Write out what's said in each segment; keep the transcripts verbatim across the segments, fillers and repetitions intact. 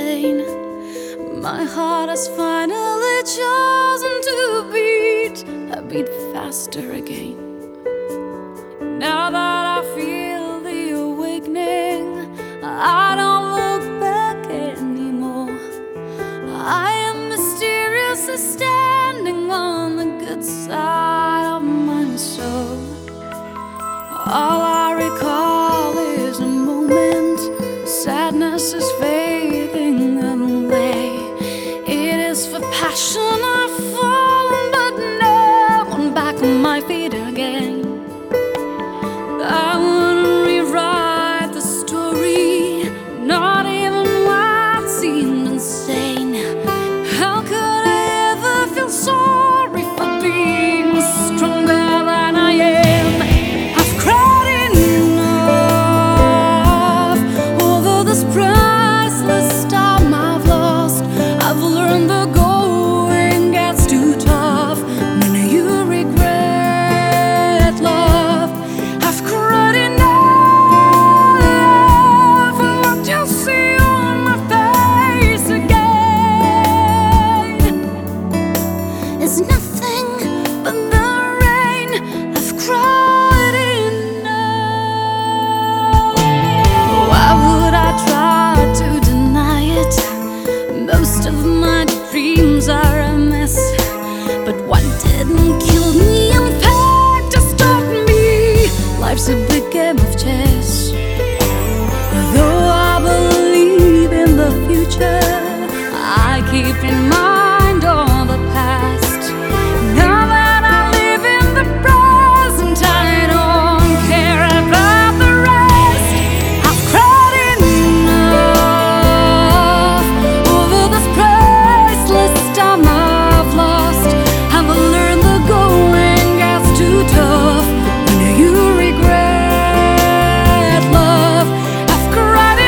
insane. My heart has finally chosen to beat a beat faster again. Now that I feel the awakening, I don't look back anymore. I am mysteriously standing on the good side of my soul. All I recall is a moment, sadness is fading away. It is for passion I've fallen, but now I'm back on my feet again. I wouldn't rewrite the story, not even what seemed insane. How could I ever feel sorry for being stronger than I am? I've cried enough over this priceless time I've lost. I've learned the going gets too tough when you regret love. I've cried enough for what you see on my face again. It's nothing but the rain. I've cried enough. Why would I try to deny it? Most of my dreams are a mess, but what didn't kill me, in fact, just taught me life's a big game of chess. Though I believe in the future, I keep in mind all the past. Now that I live in the present, I don't care about the rest. I've cried enough over this priceless time I've lost. I've learned the going gets too tough when you regret love. I've cried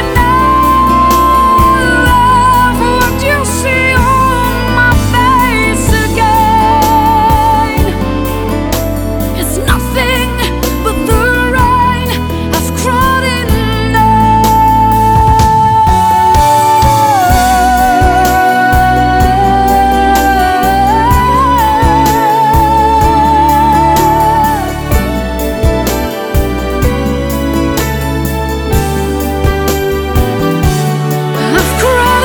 enough for what you see on my face again. It's nothing but the rain. I've cried I've cried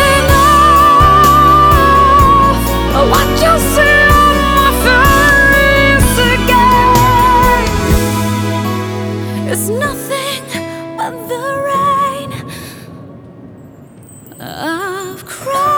enough for what you see on my face again. It's nothing but the rain. I've cried.